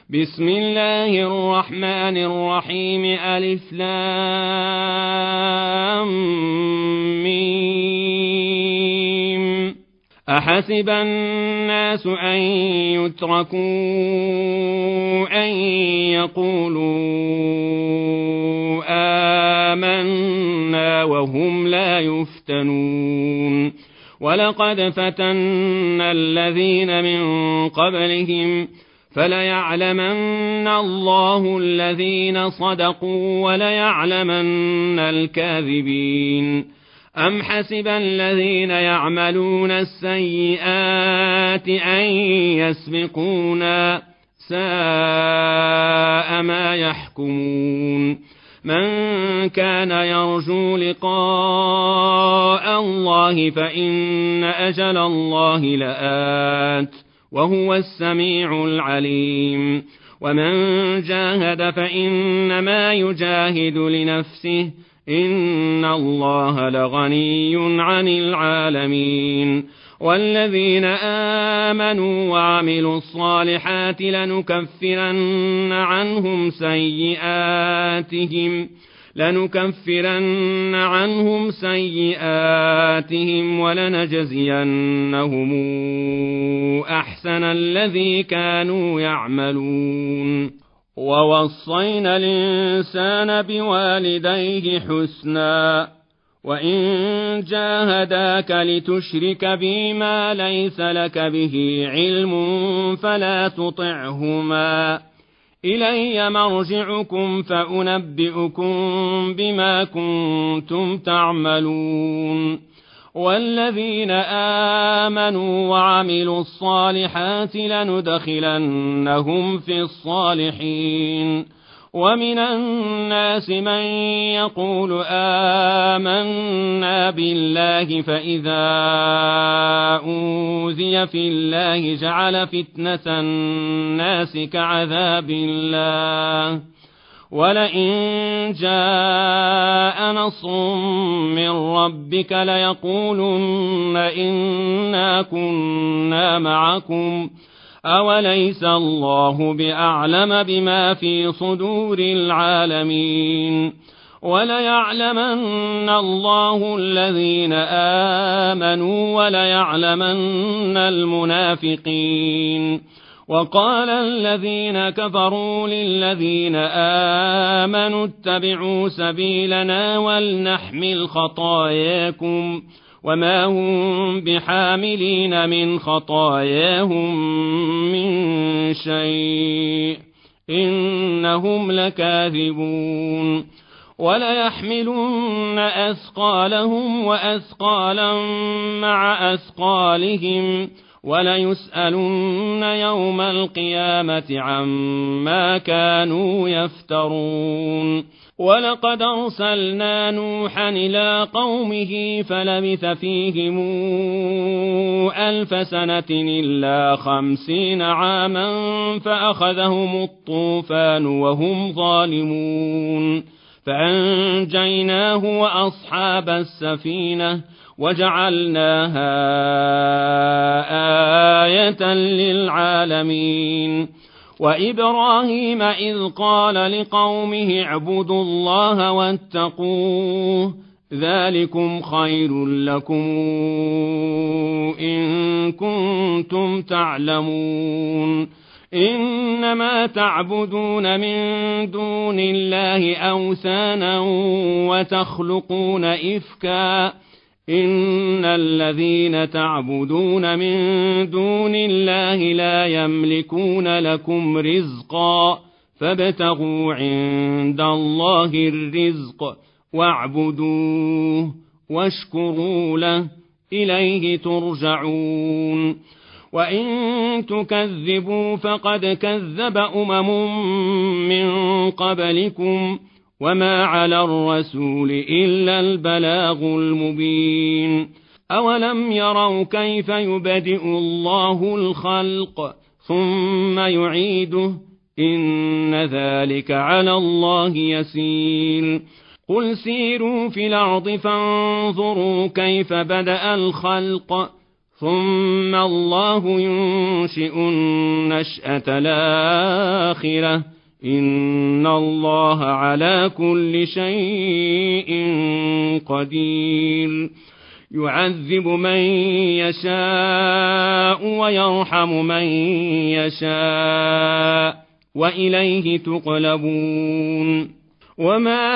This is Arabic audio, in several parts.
بسم الله الرحمن الرحيم ألف لام ميم. أحسب الناس أن يتركوا أن يقولوا آمنا وهم لا يفتنون ولقد فتنا الذين من قبلهم فليعلمن الله الذين صدقوا وليعلمن الكاذبين. أم حسب الذين يعملون السيئات أن يسبقونا ساء ما يحكمون. من كان يرجو لقاء الله فإن أجل الله لآت وهو السميع العليم. ومن جاهد فإنما يجاهد لنفسه إن الله لغني عن العالمين. والذين آمنوا وعملوا الصالحات لنكفرن عنهم سيئاتهم ولنجزينهم أحسن الذي كانوا يعملون. ووصينا الإنسان بوالديه حسنا وإن جاهداك لتشرك بي ما ليس لك به علم فلا تطعهما إلي مرجعكم فأنبئكم بما كنتم تعملون. والذين آمنوا وعملوا الصالحات لندخلنهم في الصالحين. ومن الناس من يقول آمنا بالله فإذا أوذي في الله جعل فتنة الناس كعذاب الله ولئن جاء نصر من ربك ليقولن إنا كنا معكم أوليس الله بأعلم بما في صدور العالمين. وليعلمن الله الذين آمنوا وليعلمن المنافقين. وقال الذين كفروا للذين آمنوا اتبعوا سبيلنا ولنحمل خطاياكم وما هم بحاملين من خطاياهم من شيء إنهم لكاذبون. وليحملن أثقالهم وأثقالا مع أثقالهم وليسألن يوم القيامة عما كانوا يفترون. ولقد أرسلنا نوحا إلى قومه فلبث فيهم 1000 سنة إلا 50 عاما فأخذهم الطوفان وهم ظالمون فأنجيناه وأصحاب السفينة وجعلناها آية للعالمين. وإبراهيم إذ قال لقومه اعبدوا الله واتقوه ذلكم خير لكم إن كنتم تعلمون. إنما تعبدون من دون الله أوثانا وتخلقون إفكا إن الذين تعبدون من دون الله لا يملكون لكم رزقا فابتغوا عند الله الرزق واعبدوه واشكروا له إليه ترجعون. وإن تكذبوا فقد كذب من قبلكم وما على الرسول إلا البلاغ المبين. أولم يروا كيف يبدئ الله الخلق ثم يعيده إن ذلك على الله يسير. قل سيروا في الأرض فانظروا كيف بدأ الخلق ثم الله ينشئ النشأة الآخرة إن الله على كل شيء قدير يعذب من يشاء ويرحم من يشاء وإليه تقلبون وما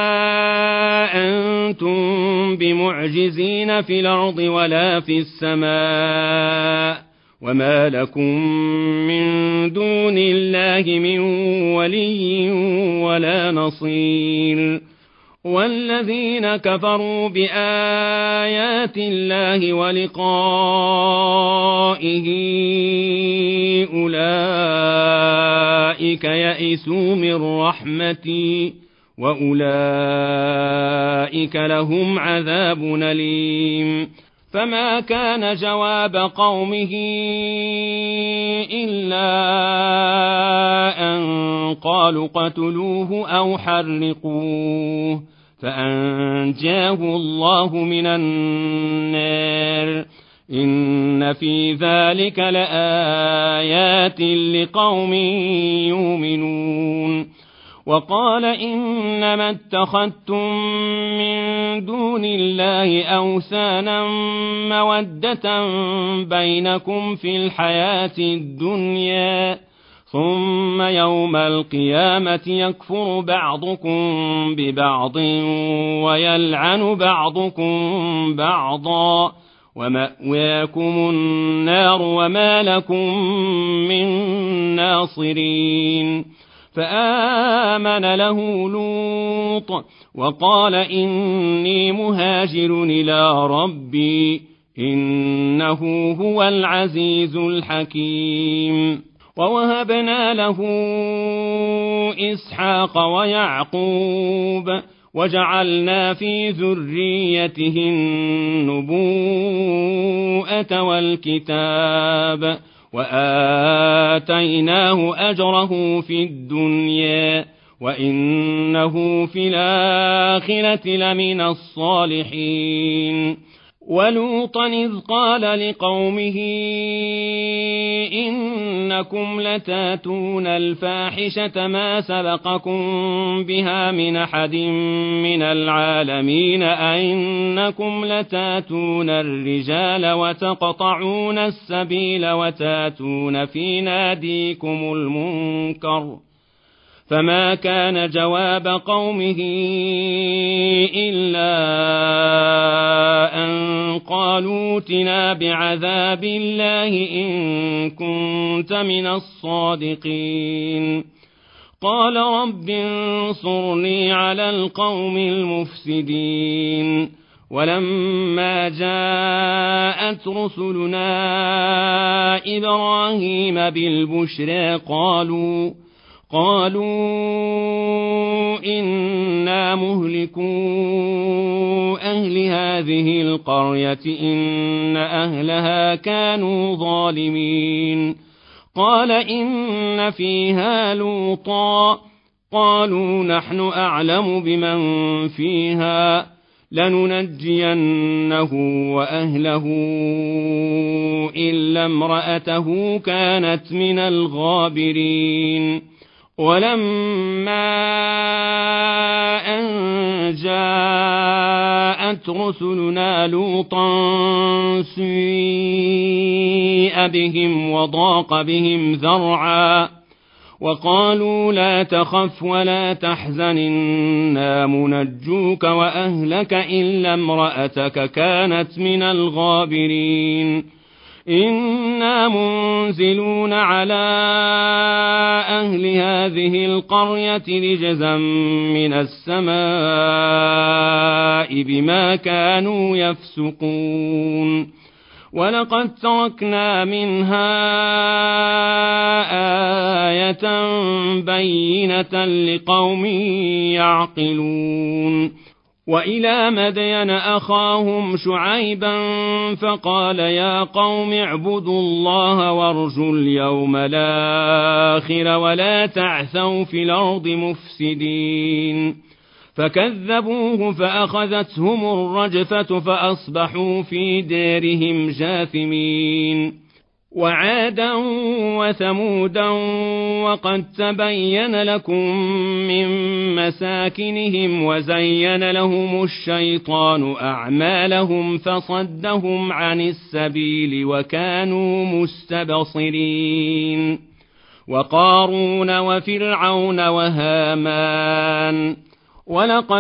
أنتم بمعجزين في الأرض ولا في السماء وما لكم من دون الله من ولي ولا نصير والذين كفروا بآيات الله ولقائه أولئك يئسوا من رحمتي وأولئك لهم عذاب أليم فما كان جواب قومه إلا أن قالوا قتلوه أو حرقوه فأنجاه الله من النار إن في ذلك لآيات لقوم يؤمنون وقال إنما اتخذتم من دون الله أوثانا مودة بينكم في الحياة الدنيا ثم يوم القيامة يكفر بعضكم ببعض ويلعن بعضكم بعضا ومأواكم النار وما لكم من ناصرين فآمن له لوط وقال إني مهاجر إلى ربي إنه هو العزيز الحكيم ووهبنا له إسحاق ويعقوب وجعلنا في ذريته النبوءة والكتاب وآتيناه أجره في الدنيا وإنه في الآخرة لمن الصالحين ولوطا إذ قال لقومه إنكم لتاتون الفاحشة ما سبقكم بها من أحد من العالمين أئنكم لتاتون الرجال وتقطعون السبيل وتاتون في ناديكم المنكر فما كان جواب قومه إلا أن قالوا ائتنا بعذاب الله إن كنت من الصادقين قال رب انصرني على القوم المفسدين ولما جاءت رسلنا إبراهيم بالبشرى قالوا إنا مهلكو أهل هذه القرية إن أهلها كانوا ظالمين قال إن فيها لوطا قالوا نحن أعلم بمن فيها لننجينه وأهله إلا امرأته كانت من الغابرين ولما أن جاءت رسلنا لوطا سيء بهم وضاق بهم ذرعا وقالوا لا تخف ولا تحزن إنا منجوك وأهلك إلا امرأتك كانت من الغابرين إنا منزلون على أهل هذه القرية رجزا من السماء بما كانوا يفسقون ولقد تركنا منها آية بينة لقوم يعقلون وإلى مدين أخاهم شعيبا فقال يا قوم اعبدوا الله وارجوا اليوم الآخر ولا تعثوا في الأرض مفسدين فكذبوه فأخذتهم الرجفة فأصبحوا في دارهم جاثمين. وعادا وثمودا وقد تبين لكم من مساكنهم وزين لهم الشيطان أعمالهم فصدهم عن السبيل وكانوا مستبصرين. وقارون وفرعون وهامان ولقد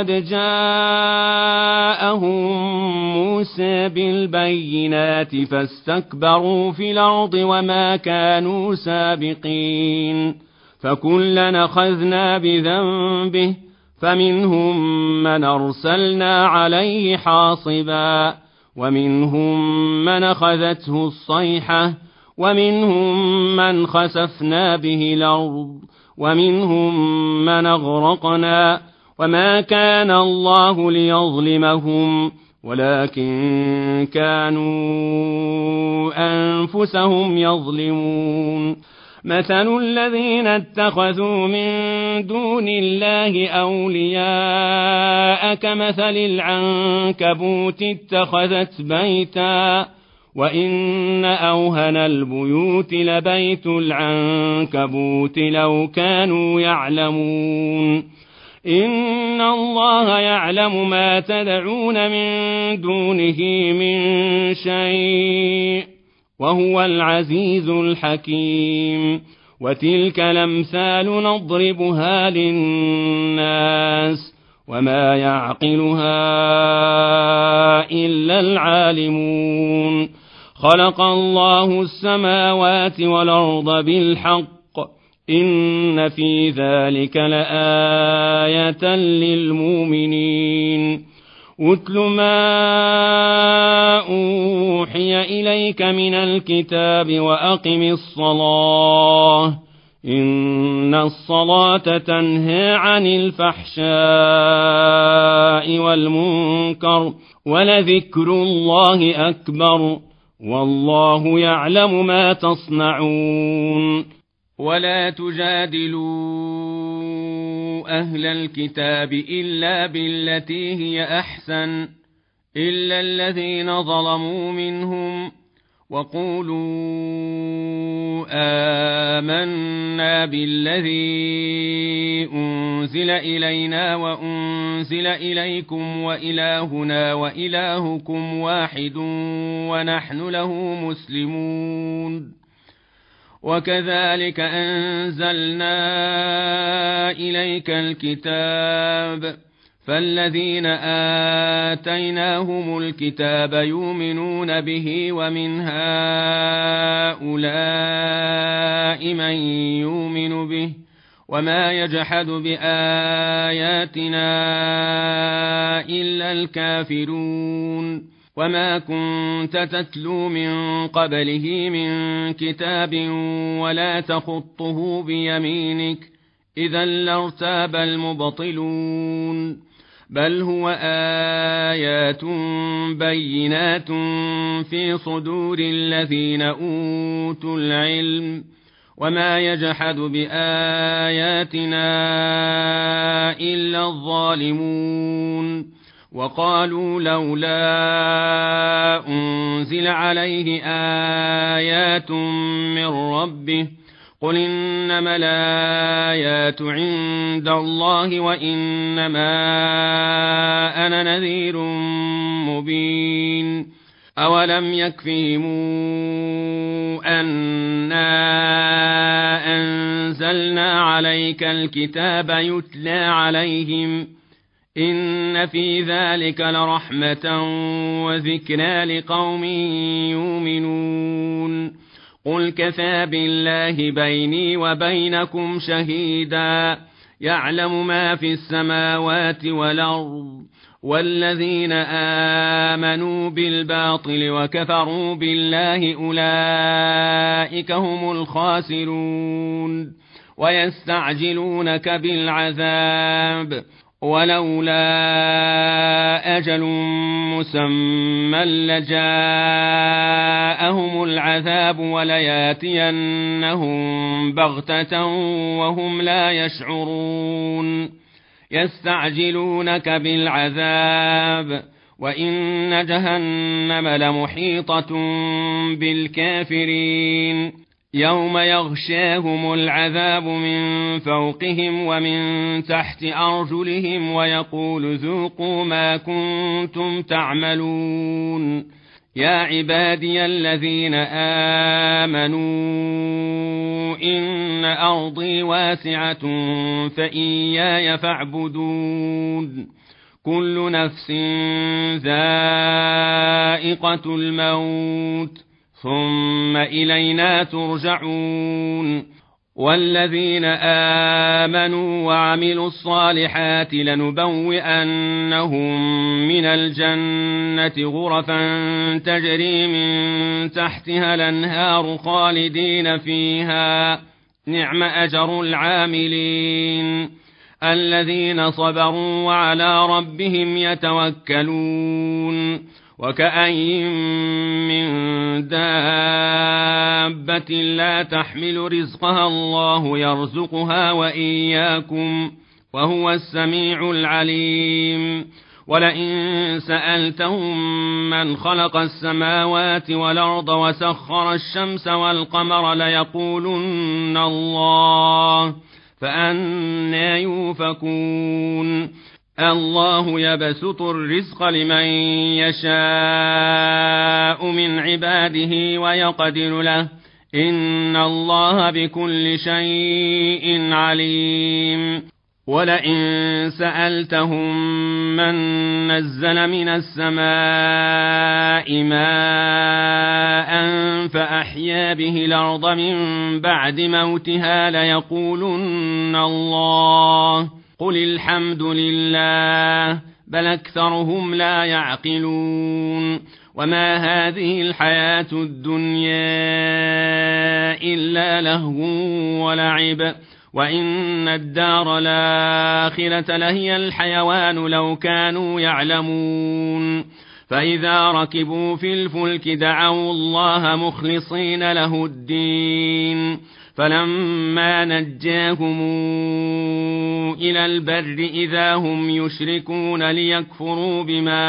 جاءهم موسى بالبينات فاستكبروا في الأرض وما كانوا سابقين. فكلا أخذنا بذنبه فمنهم من أرسلنا عليه حاصبا ومنهم من أخذته الصيحة ومنهم من خسفنا به الأرض ومنهم من أغرقنا وما كان الله ليظلمهم ولكن كانوا أنفسهم يظلمون. مثل الذين اتخذوا من دون الله أولياء كمثل العنكبوت اتخذت بيتا وإن أوهن البيوت لبيت العنكبوت لو كانوا يعلمون. إن الله يعلم ما تدعون من دونه من شيء وهو العزيز الحكيم. وتلك الأمثال نضربها للناس وما يعقلها إلا العالمون. خلق الله السماوات والأرض بالحق إن في ذلك لآية للمؤمنين. أتل ما أوحي إليك من الكتاب وأقم الصلاة إن الصلاة تنهى عن الفحشاء والمنكر ولذكر الله أكبر والله يعلم ما تصنعون. ولا تجادلوا أهل الكتاب إلا بالتي هي أحسن إلا الذين ظلموا منهم وقولوا آمنا بالذي أنزل إلينا وأنزل إليكم وإلهنا وإلهكم واحد ونحن له مسلمون. وكذلك أنزلنا إليك الكتاب فالذين آتيناهم الكتاب يؤمنون به ومن هؤلاء من يؤمن به وما يجحد بآياتنا إلا الكافرون. وما كنت تتلو من قبله من كتاب ولا تخطه بيمينك إذا لارتاب المبطلون. بل هو آيات بينات في صدور الذين أوتوا العلم وما يجحد بآياتنا إلا الظالمون. وقالوا لولا أنزل عليه آيات من ربه قل إنما الآيات عند الله وإنما أنا نذير مبين. أولم يكفهم أنا أنزلنا عليك الكتاب يتلى عليهم إن في ذلك لرحمة وذكرى لقوم يؤمنون. قل كفى بالله بيني وبينكم شهيدا يعلم ما في السماوات والأرض والذين آمنوا بالباطل وكفروا بالله أولئك هم الخاسرون. ويستعجلونك بالعذاب ولولا أجل مسمى لجاءهم العذاب ولياتينهم بغتة وهم لا يشعرون. يستعجلونك بالعذاب وإن جهنم لمحيطة بالكافرين يوم يغشاهم العذاب من فوقهم ومن تحت أرجلهم ويقول ذوقوا ما كنتم تعملون يا عبادي الذين آمنوا إن أرضي واسعة فإياي فاعبدون كل نفس ذائقة الموت ثم إلينا ترجعون والذين آمنوا وعملوا الصالحات لنبوئنهم من الجنة غرفا تجري من تحتها الأنهار خالدين فيها نعم أجر العاملين الذين صبروا وعلى ربهم يتوكلون وكأين من دابة لا تحمل رزقها الله يرزقها وإياكم وهو السميع العليم ولئن سألتهم من خلق السماوات والأرض وسخر الشمس والقمر ليقولن الله فأنى يؤفكون الله يبسط الرزق لمن يشاء من عباده ويقدر له إن الله بكل شيء عليم ولئن سألتهم من نزل من السماء ماء فأحيا به الأرض من بعد موتها ليقولن الله قل الحمد لله بل أكثرهم لا يعقلون وما هذه الحياة الدنيا إلا لهو ولعب وإن الدار الآخرة لهي الحيوان لو كانوا يعلمون فإذا ركبوا في الفلك دعوا الله مخلصين له الدين فلما نجاهم إلى البر إذا هم يشركون ليكفروا بما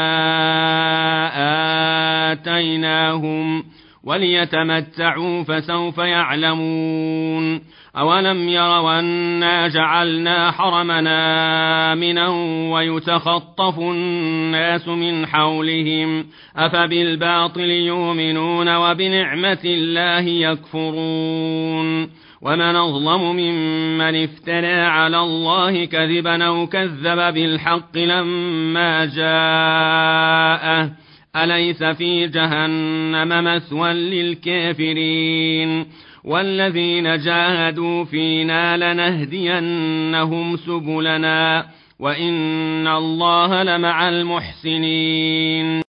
آتيناهم وليتمتعوا فسوف يعلمون أولم يروا أنا جعلنا حرمنا آمنا ويتخطف الناس من حولهم أفبالباطل يؤمنون وبنعمة الله يكفرون ومن أظلم ممن افترى على الله كذبا أو كذب بالحق لما جاءه أليس في جهنم مثوى للكافرين والذين جاهدوا فينا لنهدينهم سبلنا وإن الله لمع المحسنين